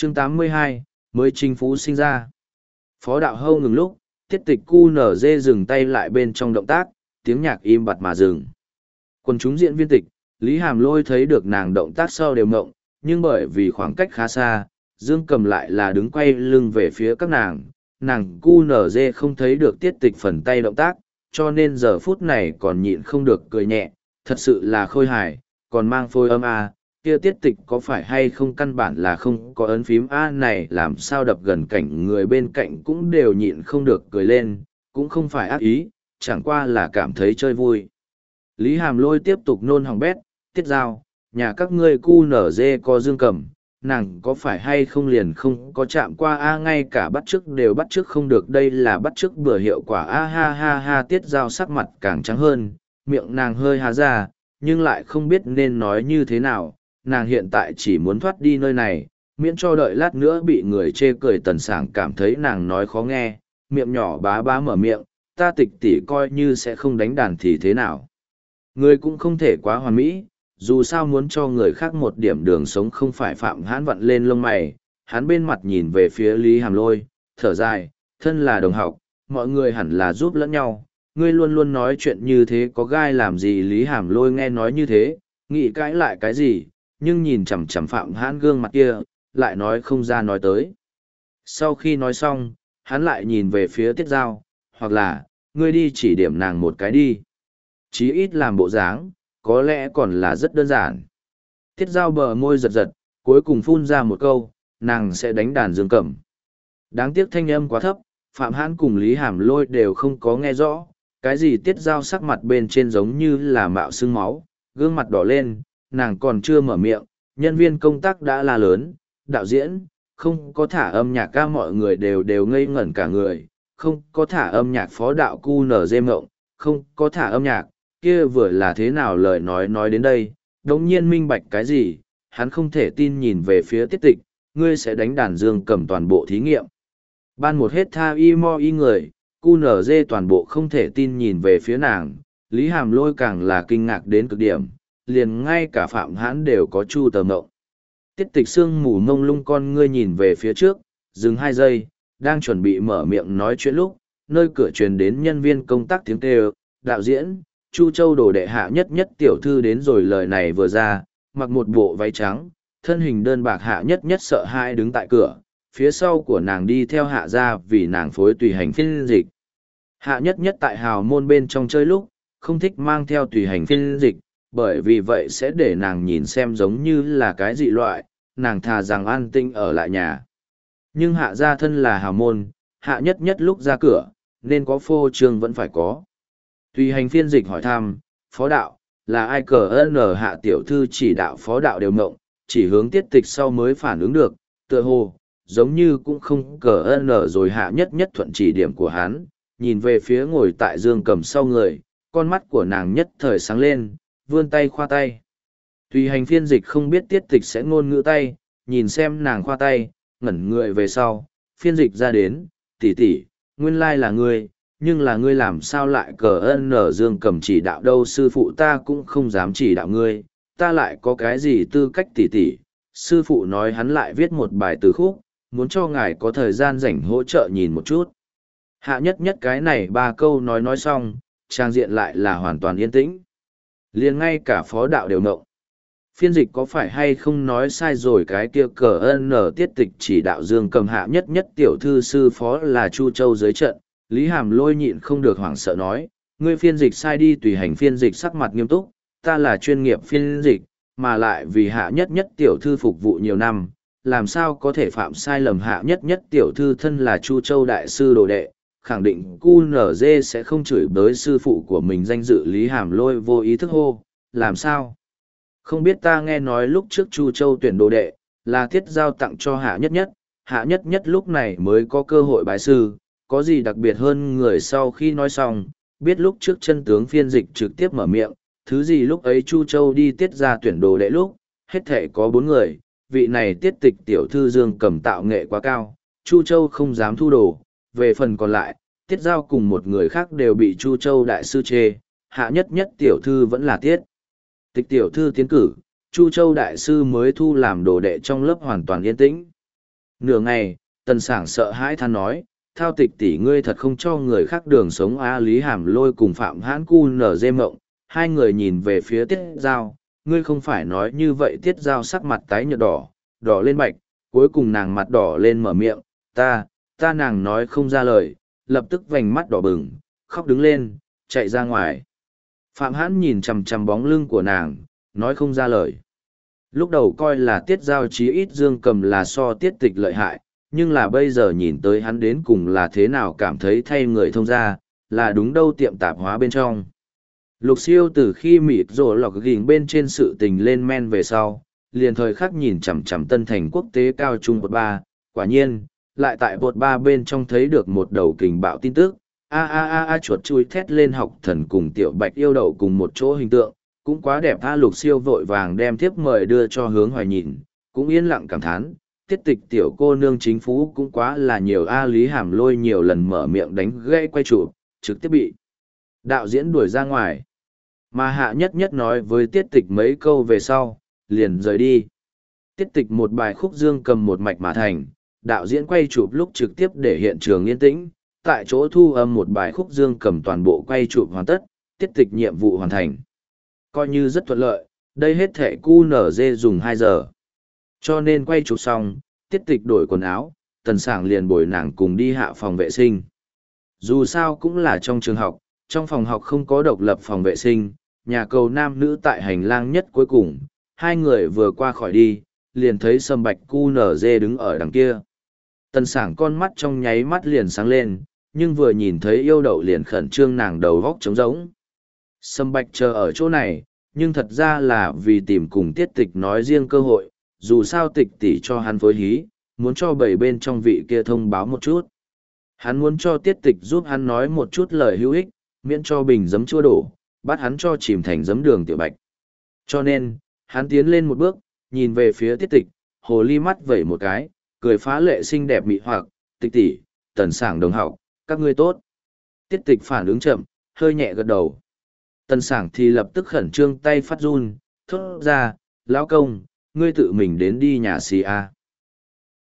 Chương 82, mới chính phú sinh ra. Phó đạo hâu ngừng lúc, tiết tịch cu nở dê dừng tay lại bên trong động tác, tiếng nhạc im bặt mà dừng. Quần chúng diễn viên tịch, Lý Hàm Lôi thấy được nàng động tác sau đều ngộng, nhưng bởi vì khoảng cách khá xa, Dương Cầm lại là đứng quay lưng về phía các nàng cu nở dê không thấy được tiết tịch phần tay động tác, cho nên giờ phút này còn nhịn không được cười nhẹ, thật sự là khôi hài, còn mang phôi âm a, kia tiết tịch có phải hay không căn bản là không có ấn phím a này làm sao đập gần cảnh người bên cạnh cũng đều nhịn không được cười lên, cũng không phải ác ý, chẳng qua là cảm thấy chơi vui. Lý Hàm Lôi tiếp tục nôn hỏng bét, tiết giao, nhà các ngươi cu nở dê có Dương Cầm, nàng có phải hay không liền không có chạm qua a ngay cả bắt chước đều bắt chước không được, đây là bắt chước bừa hiệu quả a ha ha ha. Tiết giao sắc mặt càng trắng hơn, miệng nàng hơi há ra, nhưng lại không biết nên nói như thế nào, nàng hiện tại chỉ muốn thoát đi nơi này, miễn cho đợi lát nữa bị người chê cười. Tần Sảng cảm thấy nàng nói khó nghe, miệng nhỏ bá bá mở miệng, ta tịch tỷ coi như sẽ không đánh đàn thì thế nào. Người cũng không thể quá hoàn mỹ, dù sao muốn cho người khác một điểm đường sống không phải. Phạm Hãn vặn lên lông mày, hắn bên mặt nhìn về phía Lý Hàm Lôi, thở dài, thân là đồng học, mọi người hẳn là giúp lẫn nhau, ngươi luôn luôn nói chuyện như thế có gai làm gì. Lý Hàm Lôi nghe nói như thế, nghĩ cãi lại cái gì, nhưng nhìn chằm chằm Phạm Hãn gương mặt kia, lại nói không ra nói tới. Sau khi nói xong, hắn lại nhìn về phía Tiết Giao, hoặc là, ngươi đi chỉ điểm nàng một cái đi. Chí ít làm bộ dáng, có lẽ còn là rất đơn giản. Tiết Giao bờ môi giật giật, cuối cùng phun ra một câu, nàng sẽ đánh đàn Dương Cầm. Đáng tiếc thanh âm quá thấp, Phạm Hãn cùng Lý Hàm Lôi đều không có nghe rõ, cái gì Tiết Giao sắc mặt bên trên giống như là mạo sưng máu, gương mặt đỏ lên, nàng còn chưa mở miệng, nhân viên công tác đã la lớn, đạo diễn, không có thả âm nhạc ca, mọi người đều ngây ngẩn cả người, không có thả âm nhạc. Phó đạo cu nở dê mộng, không có thả âm nhạc, kia vừa là thế nào. Lời nói đến đây, đống nhiên minh bạch cái gì, hắn không thể tin nhìn về phía Tiết tịch, ngươi sẽ đánh đàn Dương Cầm toàn bộ thí nghiệm. Ban một hết tha y mo y người, cu nở dê toàn bộ không thể tin nhìn về phía nàng, Lý Hàm Lôi càng là kinh ngạc đến cực điểm, liền ngay cả Phạm Hãn đều có chu tờ mộng. Tiết tịch sương mù mông lung con ngươi nhìn về phía trước, dừng 2 giây, đang chuẩn bị mở miệng nói chuyện lúc, nơi cửa truyền đến nhân viên công tác tiếng kêu, đạo diễn, Chu Châu đồ đệ Hạ Nhất Nhất tiểu thư đến rồi. Lời này vừa ra, mặc một bộ váy trắng, thân hình đơn bạc Hạ Nhất Nhất sợ hãi đứng tại cửa, phía sau của nàng đi theo Hạ gia vì nàng phối tùy hành phiên dịch. Hạ Nhất Nhất tại hào môn bên trong chơi lúc, không thích mang theo tùy hành phiên dịch, bởi vì vậy sẽ để nàng nhìn xem giống như là cái dị loại, nàng thà rằng an tinh ở lại nhà. Nhưng Hạ gia thân là hào môn, Hạ Nhất Nhất lúc ra cửa, nên có phô trương vẫn phải có. Tùy hành phiên dịch hỏi thăm, phó đạo, là ai cờ n Hạ tiểu thư chỉ đạo. Phó đạo đều mộng, chỉ hướng Tiết tịch sau mới phản ứng được, tựa hồ, giống như cũng không cờ n rồi. Hạ Nhất Nhất thuận chỉ điểm của hắn, nhìn về phía ngồi tại Dương Cầm sau người, con mắt của nàng nhất thời sáng lên, vươn tay khoa tay. Tùy hành phiên dịch không biết Tiết tịch sẽ ngôn ngữ tay, nhìn xem nàng khoa tay, ngẩn người về sau, phiên dịch ra đến, tỷ tỷ, nguyên lai là ngươi, nhưng là ngươi làm sao lại cờ n Dương Cầm chỉ đạo đâu. Sư phụ ta cũng không dám chỉ đạo ngươi, ta lại có cái gì tư cách tỷ tỷ. Sư phụ nói hắn lại viết một bài từ khúc, muốn cho ngài có thời gian rảnh hỗ trợ nhìn một chút. Hạ Nhất Nhất cái này 3 câu nói xong, trang diện lại là hoàn toàn yên tĩnh. Liền ngay cả phó đạo đều ngộng. Phiên dịch có phải hay không nói sai rồi, cái kia cờ n Tiết tịch chỉ đạo Dương Cầm Hạ Nhất Nhất tiểu thư sư phó là Chu Châu dưới trận. Lý Hàm Lôi nhịn không được hoảng sợ nói, ngươi phiên dịch sai đi. Tùy hành phiên dịch sắc mặt nghiêm túc, ta là chuyên nghiệp phiên dịch, mà lại vì Hạ Nhất Nhất tiểu thư phục vụ nhiều năm, làm sao có thể phạm sai lầm. Hạ Nhất Nhất tiểu thư thân là Chu Châu đại sư đồ đệ, khẳng định QNZ sẽ không chửi bới sư phụ của mình danh dự. Lý Hàm Lôi vô ý thức hô, làm sao? Không biết, ta nghe nói lúc trước Chu Châu tuyển đồ đệ, là Tiết Giao tặng cho Hạ Nhất Nhất, Hạ Nhất Nhất lúc này mới có cơ hội bái sư, có gì đặc biệt hơn người. Sau khi nói xong, biết lúc trước chân tướng phiên dịch trực tiếp mở miệng, thứ gì lúc ấy Chu Châu đi Tiết ra tuyển đồ đệ lúc, hết thể có 4 người, vị này Tiết tịch tiểu thư Dương Cầm tạo nghệ quá cao, Chu Châu không dám thu đồ, về phần còn lại, Tiết Giao cùng một người khác đều bị Chu Châu đại sư chê, Hạ Nhất Nhất tiểu thư vẫn là Tiết tịch tiểu thư tiến cử, Chu Châu đại sư mới thu làm đồ đệ. Trong lớp hoàn toàn yên tĩnh. Nửa ngày, tần sảng sợ hãi than nói, thao tịch tỷ ngươi thật không cho người khác đường sống a. Lý Hàm Lôi cùng Phạm Hãn Cu nở dê mộng, hai người nhìn về phía Tiết Giao, ngươi không phải nói như vậy. Tiết Giao sắc mặt tái nhợt đỏ, đỏ lên bạch, cuối cùng nàng mặt đỏ lên mở miệng, ta nàng nói không ra lời, lập tức vành mắt đỏ bừng, khóc đứng lên, chạy ra ngoài. Phạm Hãn nhìn chằm chằm bóng lưng của nàng, nói không ra lời. Lúc đầu coi là Tiết Giao chí ít Dương Cầm là so Tiết Tịch lợi hại, nhưng là bây giờ nhìn tới hắn đến cùng là thế nào cảm thấy thay người thông ra, là đúng đâu tiệm tạp hóa bên trong. Lục Siêu từ khi mịt rổ lọc gỉnh bên trên sự tình lên men về sau, liền thời khắc nhìn chằm chằm Tân Thành quốc tế cao trung bột ba, quả nhiên, lại tại bột ba bên trong thấy được một đầu kình bạo tin tức, chuột chui thét lên học thần cùng tiểu bạch yêu đậu cùng một chỗ hình tượng, cũng quá đẹp. Lục Siêu vội vàng đem thiếp mời đưa cho Hướng Hoài nhìn, cũng yên lặng cảm thán, Tiết Tịch tiểu cô nương chính phú cũng quá là nhiều. Lý Hàm Lôi nhiều lần mở miệng đánh gãy quay chụp, trực tiếp bị đạo diễn đuổi ra ngoài. Mà Hạ Nhất Nhất nói với Tiết Tịch mấy câu về sau, liền rời đi. Tiết Tịch một bài khúc Dương Cầm một mạch mà thành, đạo diễn quay chụp lúc trực tiếp để hiện trường yên tĩnh, tại chỗ thu âm một bài khúc Dương Cầm toàn bộ quay chụp hoàn tất, Tiết Tịch nhiệm vụ hoàn thành. Coi như rất thuận lợi, đây hết thể QNZ dùng 2 giờ. Cho nên quay chụp xong, Tiết Tịch đổi quần áo, Tần Sảng liền bồi nàng cùng đi hạ phòng vệ sinh. Dù sao cũng là trong trường học, trong phòng học không có độc lập phòng vệ sinh, nhà cầu nam nữ tại hành lang nhất cuối cùng, hai người vừa qua khỏi đi, liền thấy Sâm Bạch QNZ đứng ở đằng kia. Tần Sảng con mắt trong nháy mắt liền sáng lên, nhưng vừa nhìn thấy yêu đậu liền khẩn trương, nàng đầu góc trống rỗng. Sâm Bạch chờ ở chỗ này, nhưng thật ra là vì tìm cùng Tiết Tịch nói riêng cơ hội, dù sao Tịch tỷ cho hắn phối hí, muốn cho bảy bên trong vị kia thông báo một chút. Hắn muốn cho Tiết Tịch giúp hắn nói một chút lời hữu ích, miễn cho bình giấm chua đổ, bắt hắn cho chìm thành giấm đường tiểu bạch. Cho nên, hắn tiến lên một bước, nhìn về phía Tiết Tịch, hồ ly mắt vẩy một cái, cười phá lệ xinh đẹp mị hoặc, Tịch tỷ, Tần Sảng đồng học, các ngươi tốt. Tiết Tịch phản ứng chậm, hơi nhẹ gật đầu. Tần Sảng thì lập tức khẩn trương tay phát run, thốt ra, lão công, ngươi tự mình đến đi nhà xì a.